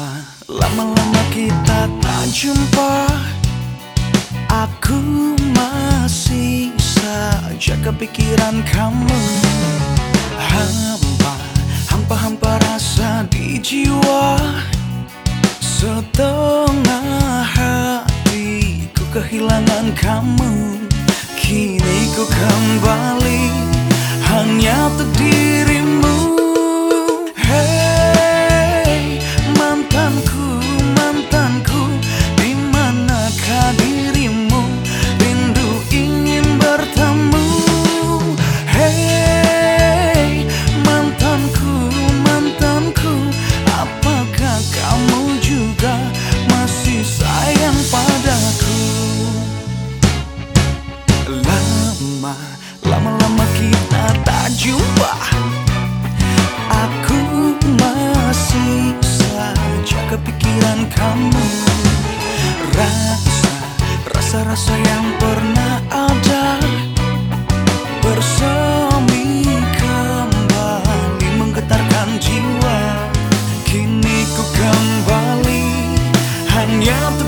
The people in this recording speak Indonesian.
Lama-lama kita tak jumpa. Aku masih saja kepikiran kamu. Hampa rasa di jiwa. Setengah hatiku kehilangan kamu. Kini ku kembali hanya untuk dirimu. Hey, mantanku, di manakah dirimu? Rindu ingin bertemu. Hey, mantanku, apakah kamu juga masih sayang padaku? Lama-lama kita tak jumpa. Aku masih saja kepikiran kamu. Rasa yang pernah ada bersemi kembali menggetarkan jiwa. Kini ku kembali hanya untuk